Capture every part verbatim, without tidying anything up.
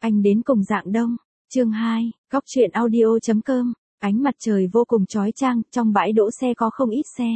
Anh đến cùng dạng đông. Chương hai, góc truyện audio chấm com. Ánh mặt trời vô cùng chói chang, trong bãi đỗ xe có không ít xe.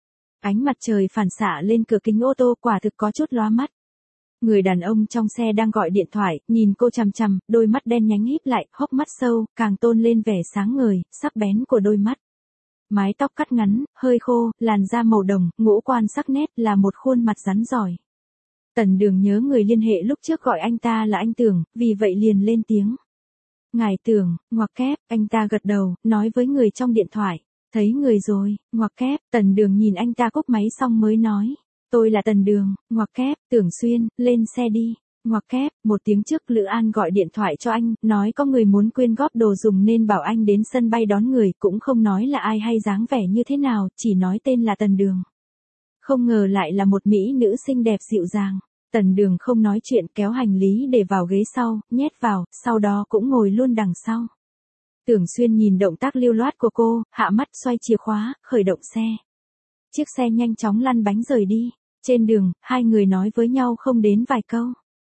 Ánh mặt trời phản xạ lên cửa kính ô tô quả thực có chút lóa mắt. Người đàn ông trong xe đang gọi điện thoại, nhìn cô chằm chằm, đôi mắt đen nhánh híp lại, hốc mắt sâu, càng tôn lên vẻ sáng ngời, sắc bén của đôi mắt. Mái tóc cắt ngắn, hơi khô, làn da màu đồng, ngũ quan sắc nét, là một khuôn mặt rắn giỏi. Tần Đường nhớ người liên hệ lúc trước gọi anh ta là anh Tưởng, vì vậy liền lên tiếng. Ngài Tưởng, ngoặc kép, anh ta gật đầu, nói với người trong điện thoại. Thấy người rồi, ngoặc kép, Tần Đường nhìn anh ta cúp máy xong mới nói. Tôi là Tần Đường, ngoặc kép, Tưởng Xuyên, lên xe đi. Ngoặc kép, một tiếng trước Lữ An gọi điện thoại cho anh, nói có người muốn quyên góp đồ dùng nên bảo anh đến sân bay đón người, cũng không nói là ai hay dáng vẻ như thế nào, chỉ nói tên là Tần Đường. Không ngờ lại là một mỹ nữ xinh đẹp dịu dàng. Tần Đường không nói chuyện, kéo hành lý để vào ghế sau, nhét vào, sau đó cũng ngồi luôn đằng sau. Tưởng Xuyên nhìn động tác lưu loát của cô, hạ mắt xoay chìa khóa, khởi động xe. Chiếc xe nhanh chóng lăn bánh rời đi. Trên đường, hai người nói với nhau không đến vài câu.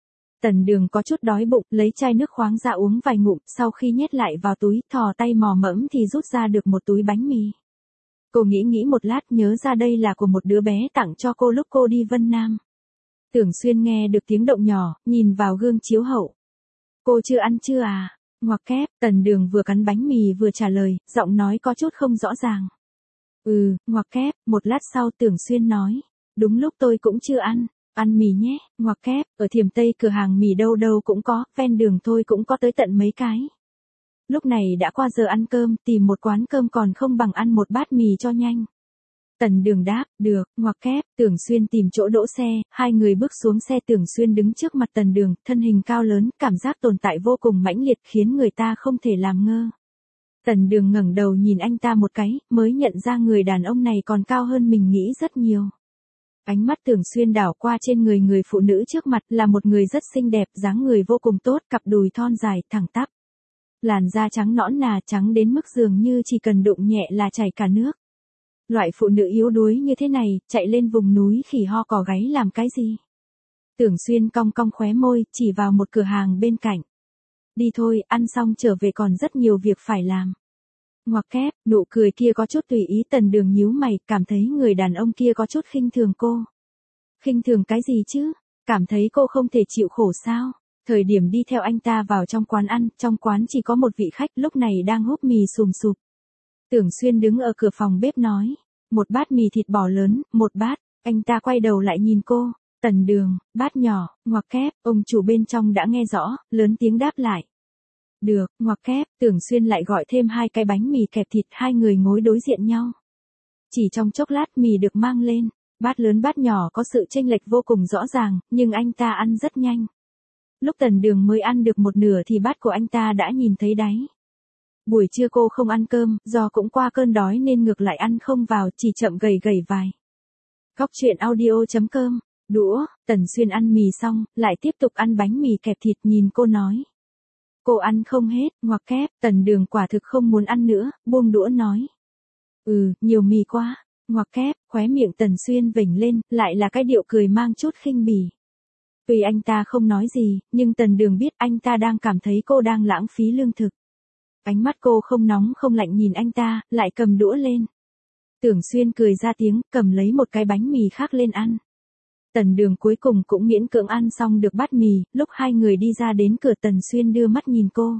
Tần Đường có chút đói bụng, lấy chai nước khoáng ra uống vài ngụm, sau khi nhét lại vào túi, thò tay mò mẫm thì rút ra được một túi bánh mì. Cô nghĩ nghĩ một lát, nhớ ra đây là của một đứa bé tặng cho cô lúc cô đi Vân Nam. Tưởng Xuyên nghe được tiếng động nhỏ, nhìn vào gương chiếu hậu. Cô chưa ăn chưa à? Ngoặc kép, Tần Đường vừa cắn bánh mì vừa trả lời, giọng nói có chút không rõ ràng. Ừ, ngoặc kép, một lát sau Tưởng Xuyên nói. Đúng lúc tôi cũng chưa ăn, ăn mì nhé, ngoặc kép, ở Thiểm Tây cửa hàng mì đâu đâu cũng có, ven đường thôi cũng có tới tận mấy cái. Lúc này đã qua giờ ăn cơm, tìm một quán cơm còn không bằng ăn một bát mì cho nhanh. Tần Đường đáp, được, ngoặc kép, Tưởng Xuyên tìm chỗ đỗ xe, hai người bước xuống xe. Tưởng Xuyên đứng trước mặt Tần Đường, thân hình cao lớn, cảm giác tồn tại vô cùng mãnh liệt khiến người ta không thể làm ngơ. Tần Đường ngẩng đầu nhìn anh ta một cái, mới nhận ra người đàn ông này còn cao hơn mình nghĩ rất nhiều. Ánh mắt Tưởng Xuyên đảo qua trên người người phụ nữ trước mặt, là một người rất xinh đẹp, dáng người vô cùng tốt, cặp đùi thon dài, thẳng tắp. Làn da trắng nõn nà, trắng đến mức dường như chỉ cần đụng nhẹ là chảy cả nước. Loại phụ nữ yếu đuối như thế này, chạy lên vùng núi khỉ ho cò gáy làm cái gì? Tưởng Xuyên cong cong khóe môi, chỉ vào một cửa hàng bên cạnh. Đi thôi, ăn xong trở về còn rất nhiều việc phải làm. Ngoặc kép, nụ cười kia có chút tùy ý. Tần Đường nhíu mày, cảm thấy người đàn ông kia có chút khinh thường cô. Khinh thường cái gì chứ? Cảm thấy cô không thể chịu khổ sao? Thời điểm đi theo anh ta vào trong quán ăn, trong quán chỉ có một vị khách lúc này đang húp mì sùm sụp. Tưởng Xuyên đứng ở cửa phòng bếp nói, một bát mì thịt bò lớn, một bát. Anh ta quay đầu lại nhìn cô. Tần Đường, bát nhỏ, ngoặc kép, ông chủ bên trong đã nghe rõ, lớn tiếng đáp lại. Được, ngoặc kép, Tưởng Xuyên lại gọi thêm hai cái bánh mì kẹp thịt, hai người ngồi đối diện nhau. Chỉ trong chốc lát mì được mang lên, bát lớn bát nhỏ có sự chênh lệch vô cùng rõ ràng, nhưng anh ta ăn rất nhanh. Lúc Tần Đường mới ăn được một nửa thì bát của anh ta đã nhìn thấy đáy. Buổi trưa cô không ăn cơm, do cũng qua cơn đói nên ngược lại ăn không vào, chỉ chậm gầy gầy vài. Góc truyện audio chấm com, đũa, Tần Xuyên ăn mì xong, lại tiếp tục ăn bánh mì kẹp thịt, nhìn cô nói. Cô ăn không hết, ngoặc kép, Tần Đường quả thực không muốn ăn nữa, buông đũa nói. Ừ, nhiều mì quá, ngoặc kép, khóe miệng Tần Xuyên vểnh lên, lại là cái điệu cười mang chút khinh bỉ. Tuy anh ta không nói gì, nhưng Tần Đường biết anh ta đang cảm thấy cô đang lãng phí lương thực. Ánh mắt cô không nóng không lạnh nhìn anh ta, lại cầm đũa lên. Tưởng Xuyên cười ra tiếng, cầm lấy một cái bánh mì khác lên ăn. Tần Đường cuối cùng cũng miễn cưỡng ăn xong được bát mì, lúc hai người đi ra đến cửa Tần Xuyên đưa mắt nhìn cô.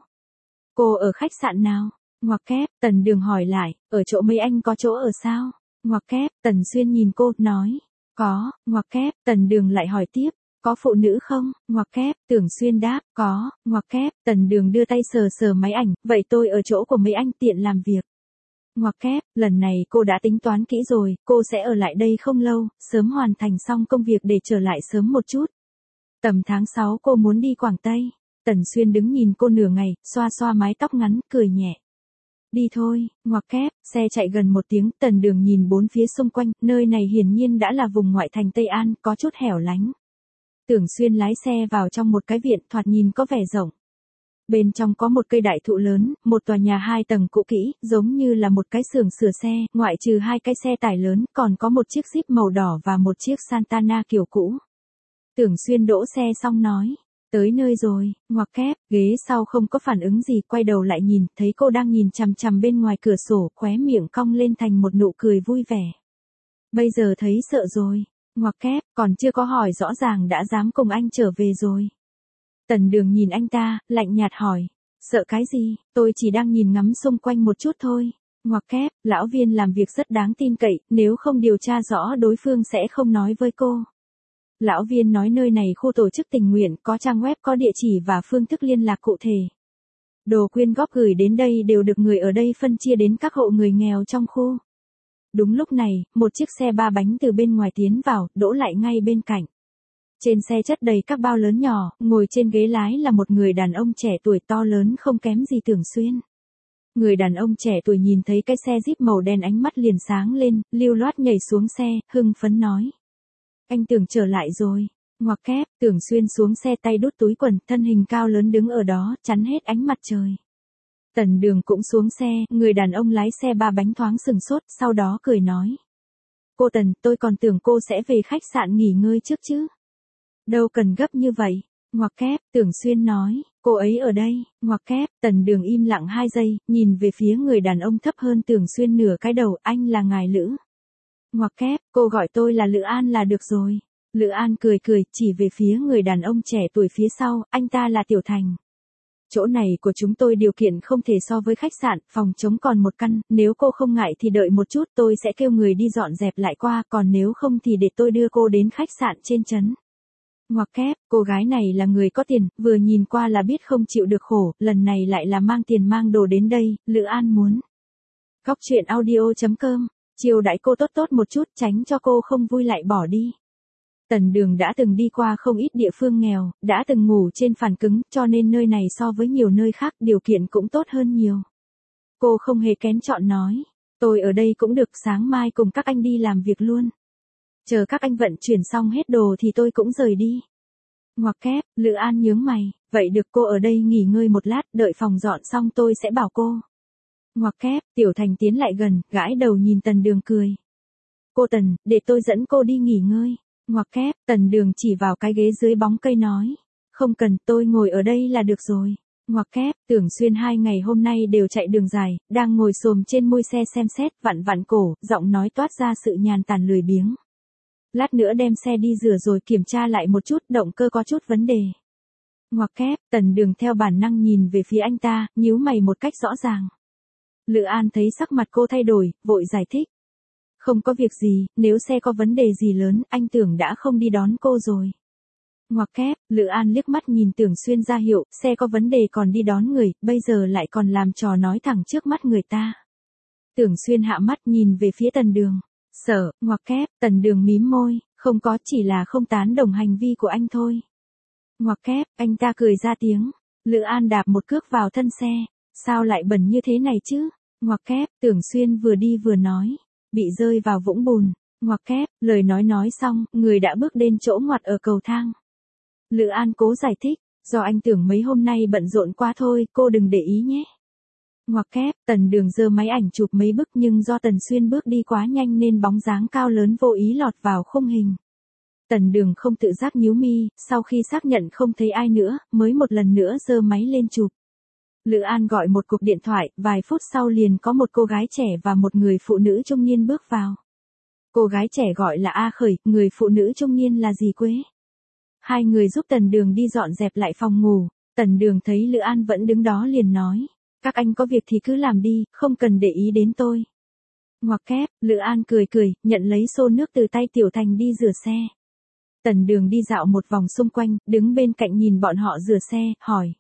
Cô ở khách sạn nào? Ngoặc kép, Tần Đường hỏi lại, ở chỗ mấy anh có chỗ ở sao? Ngoặc kép, Tần Xuyên nhìn cô, nói. Có, ngoặc kép, Tần Đường lại hỏi tiếp. Có phụ nữ không? Ngoặc kép, Tưởng Xuyên đáp, có, ngoặc kép, Tần Đường đưa tay sờ sờ máy ảnh, vậy tôi ở chỗ của mấy anh tiện làm việc. Ngoặc kép, lần này cô đã tính toán kỹ rồi, cô sẽ ở lại đây không lâu, sớm hoàn thành xong công việc để trở lại sớm một chút. Tầm tháng sáu cô muốn đi Quảng Tây. Tần Xuyên đứng nhìn cô nửa ngày, xoa xoa mái tóc ngắn, cười nhẹ. Đi thôi, ngoặc kép, xe chạy gần một tiếng, Tần Đường nhìn bốn phía xung quanh, nơi này hiển nhiên đã là vùng ngoại thành Tây An, có chút hẻo lánh. Tưởng Xuyên lái xe vào trong một cái viện, thoạt nhìn có vẻ rộng. Bên trong có một cây đại thụ lớn, một tòa nhà hai tầng cũ kỹ, giống như là một cái xưởng sửa xe, ngoại trừ hai cái xe tải lớn, còn có một chiếc Jeep màu đỏ và một chiếc Santana kiểu cũ. Tưởng Xuyên đỗ xe xong nói, Tới nơi rồi, ngoặc kép, ghế sau không có phản ứng gì, quay đầu lại nhìn, thấy cô đang nhìn chằm chằm bên ngoài cửa sổ, khóe miệng cong lên thành một nụ cười vui vẻ. Bây giờ thấy sợ rồi, ngoặc kép, còn chưa có hỏi rõ ràng đã dám cùng anh trở về rồi. Tần Đường nhìn anh ta, lạnh nhạt hỏi, sợ cái gì, tôi chỉ đang nhìn ngắm xung quanh một chút thôi. Ngoặc kép, lão Viên làm việc rất đáng tin cậy, nếu không điều tra rõ đối phương sẽ không nói với cô. Lão Viên nói nơi này khu tổ chức tình nguyện, có trang web, có địa chỉ và phương thức liên lạc cụ thể. Đồ quyên góp gửi đến đây đều được người ở đây phân chia đến các hộ người nghèo trong khu. Đúng lúc này, một chiếc xe ba bánh từ bên ngoài tiến vào, đỗ lại ngay bên cạnh. Trên xe chất đầy các bao lớn nhỏ, ngồi trên ghế lái là một người đàn ông trẻ tuổi to lớn không kém gì Tưởng Xuyên. Người đàn ông trẻ tuổi nhìn thấy cái xe Jeep màu đen ánh mắt liền sáng lên, lưu loát nhảy xuống xe, hưng phấn nói. Anh Tưởng trở lại rồi. Ngoặc kép, Tưởng Xuyên xuống xe tay đút túi quần, thân hình cao lớn đứng ở đó, chắn hết ánh mặt trời. Tần Đường cũng xuống xe, người đàn ông lái xe ba bánh thoáng sừng sốt, sau đó cười nói. Cô Tần, tôi còn tưởng cô sẽ về khách sạn nghỉ ngơi trước chứ. Đâu cần gấp như vậy. Ngoặc kép, Tưởng Xuyên nói, cô ấy ở đây. Ngoặc kép, Tần Đường im lặng hai giây, nhìn về phía người đàn ông thấp hơn Tưởng Xuyên nửa cái đầu, anh là ngài Lữ. Ngoặc kép, cô gọi tôi là Lữ An là được rồi. Lữ An cười cười, chỉ về phía người đàn ông trẻ tuổi phía sau, anh ta là Tiểu Thành. Chỗ này của chúng tôi điều kiện không thể so với khách sạn, phòng trống còn một căn, nếu cô không ngại thì đợi một chút tôi sẽ kêu người đi dọn dẹp lại qua, còn nếu không thì để tôi đưa cô đến khách sạn trên trấn. Ngoặc kép, cô gái này là người có tiền, vừa nhìn qua là biết không chịu được khổ, lần này lại là mang tiền mang đồ đến đây, Lữ An muốn. Góc truyện audio chấm com, chiều đãi cô tốt tốt một chút, tránh cho cô không vui lại bỏ đi. Tần Đường đã từng đi qua không ít địa phương nghèo, đã từng ngủ trên phản cứng, cho nên nơi này so với nhiều nơi khác điều kiện cũng tốt hơn nhiều. Cô không hề kén chọn nói, tôi ở đây cũng được, sáng mai cùng các anh đi làm việc luôn. Chờ các anh vận chuyển xong hết đồ thì tôi cũng rời đi. Ngoặc kép, Lữ An nhướng mày, vậy được, cô ở đây nghỉ ngơi một lát, đợi phòng dọn xong tôi sẽ bảo cô. Ngoặc kép, Tiểu Thành tiến lại gần, gãi đầu nhìn Tần Đường cười. Cô Tần, để tôi dẫn cô đi nghỉ ngơi. Ngoặc kép, Tần Đường chỉ vào cái ghế dưới bóng cây nói. Không cần, tôi ngồi ở đây là được rồi. Ngoặc kép, Tưởng Xuyên hai ngày hôm nay đều chạy đường dài, đang ngồi xổm trên mui xe xem xét, vặn vặn cổ, giọng nói toát ra sự nhàn tản lười biếng. Lát nữa đem xe đi rửa rồi kiểm tra lại một chút, động cơ có chút vấn đề. Ngoặc kép, Tần Đường theo bản năng nhìn về phía anh ta, nhíu mày một cách rõ ràng. Lữ An thấy sắc mặt cô thay đổi, vội giải thích. Không có việc gì, nếu xe có vấn đề gì lớn, anh Tưởng đã không đi đón cô rồi. Ngoặc kép, Lữ An liếc mắt nhìn Tưởng Xuyên ra hiệu, xe có vấn đề còn đi đón người, bây giờ lại còn làm trò nói thẳng trước mắt người ta. Tưởng Xuyên hạ mắt nhìn về phía Tần Đường. Sợ, ngoặc kép, Tần Đường mím môi, không có, chỉ là không tán đồng hành vi của anh thôi. Ngoặc kép, anh ta cười ra tiếng. Lữ An đạp một cước vào thân xe. Sao lại bẩn như thế này chứ? Ngoặc kép, Tưởng Xuyên vừa đi vừa nói. Bị rơi vào vũng bùn. Ngoặc kép, lời nói nói xong, người đã bước đến chỗ ngoặt ở cầu thang. Lữ An cố giải thích, do anh Tưởng mấy hôm nay bận rộn quá thôi, cô đừng để ý nhé. Ngoặc kép, Tần Đường giơ máy ảnh chụp mấy bức nhưng do Tần Xuyên bước đi quá nhanh nên bóng dáng cao lớn vô ý lọt vào khung hình. Tần Đường không tự giác nhíu mi, sau khi xác nhận không thấy ai nữa, mới một lần nữa giơ máy lên chụp. Lữ An gọi một cuộc điện thoại, vài phút sau liền có một cô gái trẻ và một người phụ nữ trung niên bước vào. Cô gái trẻ gọi là A Khởi, người phụ nữ trung niên là Dì Quế. Hai người giúp Tần Đường đi dọn dẹp lại phòng ngủ, Tần Đường thấy Lữ An vẫn đứng đó liền nói. Các anh có việc thì cứ làm đi, không cần để ý đến tôi. Ngoặc kép, Lữ An cười cười, nhận lấy xô nước từ tay Tiểu Thành đi rửa xe. Tần Đường đi dạo một vòng xung quanh, đứng bên cạnh nhìn bọn họ rửa xe, hỏi.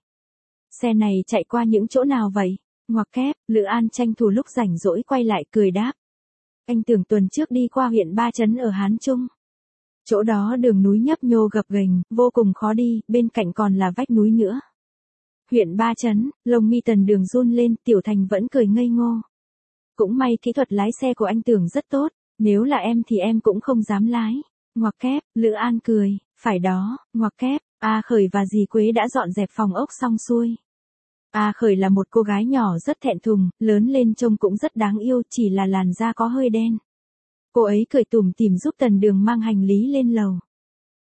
Xe này chạy qua những chỗ nào vậy? Ngoặc kép, Lữ An tranh thủ lúc rảnh rỗi quay lại cười đáp. Anh Tưởng tuần trước đi qua huyện Ba Chấn ở Hán Trung. Chỗ đó đường núi nhấp nhô gập ghềnh, vô cùng khó đi, bên cạnh còn là vách núi nữa. Huyện Ba Chấn, lông mi Tần Đường run lên, Tiểu Thành vẫn cười ngây ngô. Cũng may kỹ thuật lái xe của anh Tưởng rất tốt, nếu là em thì em cũng không dám lái. Ngoặc kép, Lữ An cười, phải đó, ngoặc kép, A Khởi và Dì Quế đã dọn dẹp phòng ốc xong xuôi. A Khởi là một cô gái nhỏ rất thẹn thùng, lớn lên trông cũng rất đáng yêu, chỉ là làn da có hơi đen. Cô ấy cười tủm tỉm giúp Tần Đường mang hành lý lên lầu.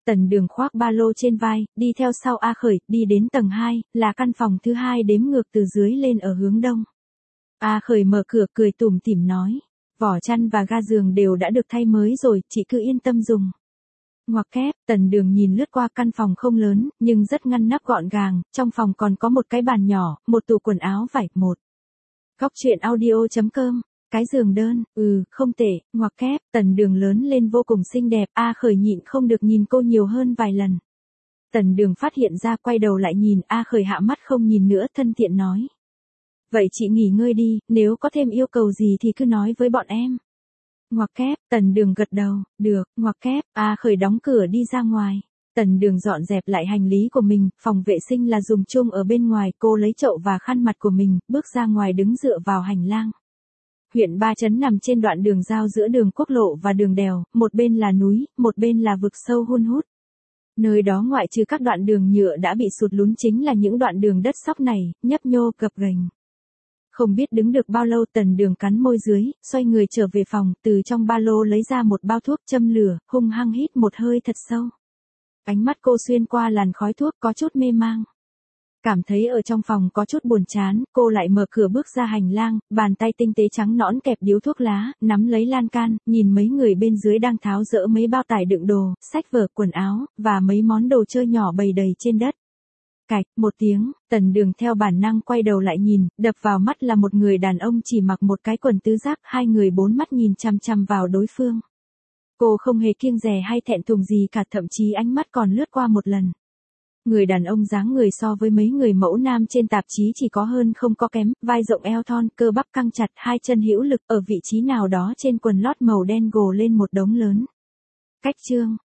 Tần Đường khoác ba lô trên vai, đi theo sau A Khởi, đi đến tầng hai, là căn phòng thứ hai đếm ngược từ dưới lên ở hướng đông. A Khởi mở cửa cười tủm tỉm nói, vỏ chăn và ga giường đều đã được thay mới rồi, chị cứ yên tâm dùng. Ngoặc kép, Tần Đường nhìn lướt qua căn phòng không lớn, nhưng rất ngăn nắp gọn gàng, trong phòng còn có một cái bàn nhỏ, một tủ quần áo vải, một góc truyện audio.com, cái giường đơn, ừ, không tệ, ngoặc kép, Tần Đường lớn lên vô cùng xinh đẹp, A Khởi nhịn không được nhìn cô nhiều hơn vài lần. Tần Đường phát hiện ra quay đầu lại nhìn, A Khởi hạ mắt không nhìn nữa, thân thiện nói. Vậy chị nghỉ ngơi đi, nếu có thêm yêu cầu gì thì cứ nói với bọn em. Ngoặc kép, Tần Đường gật đầu, được, ngoặc kép, A Khởi đóng cửa đi ra ngoài. Tần Đường dọn dẹp lại hành lý của mình, phòng vệ sinh là dùng chung ở bên ngoài, cô lấy chậu và khăn mặt của mình, bước ra ngoài đứng dựa vào hành lang. Huyện Ba Chấn nằm trên đoạn đường giao giữa đường quốc lộ và đường đèo, một bên là núi, một bên là vực sâu hun hút. Nơi đó ngoại trừ các đoạn đường nhựa đã bị sụt lún chính là những đoạn đường đất sóc này, nhấp nhô gập ghềnh. Không biết đứng được bao lâu, Tần Đường cắn môi dưới, xoay người trở về phòng, từ trong ba lô lấy ra một bao thuốc châm lửa, hung hăng hít một hơi thật sâu. Ánh mắt cô xuyên qua làn khói thuốc có chút mê mang. Cảm thấy ở trong phòng có chút buồn chán, cô lại mở cửa bước ra hành lang, bàn tay tinh tế trắng nõn kẹp điếu thuốc lá, nắm lấy lan can, nhìn mấy người bên dưới đang tháo dỡ mấy bao tải đựng đồ, sách vở, quần áo, và mấy món đồ chơi nhỏ bày đầy trên đất. Cạch, một tiếng, Tần Đường theo bản năng quay đầu lại nhìn, đập vào mắt là một người đàn ông chỉ mặc một cái quần tứ giác, hai người bốn mắt nhìn chăm chăm vào đối phương. Cô không hề kiêng dè hay thẹn thùng gì cả, thậm chí ánh mắt còn lướt qua một lần. Người đàn ông dáng người so với mấy người mẫu nam trên tạp chí chỉ có hơn không có kém, vai rộng eo thon, cơ bắp căng chặt, hai chân hữu lực, ở vị trí nào đó trên quần lót màu đen gồ lên một đống lớn. Cách chương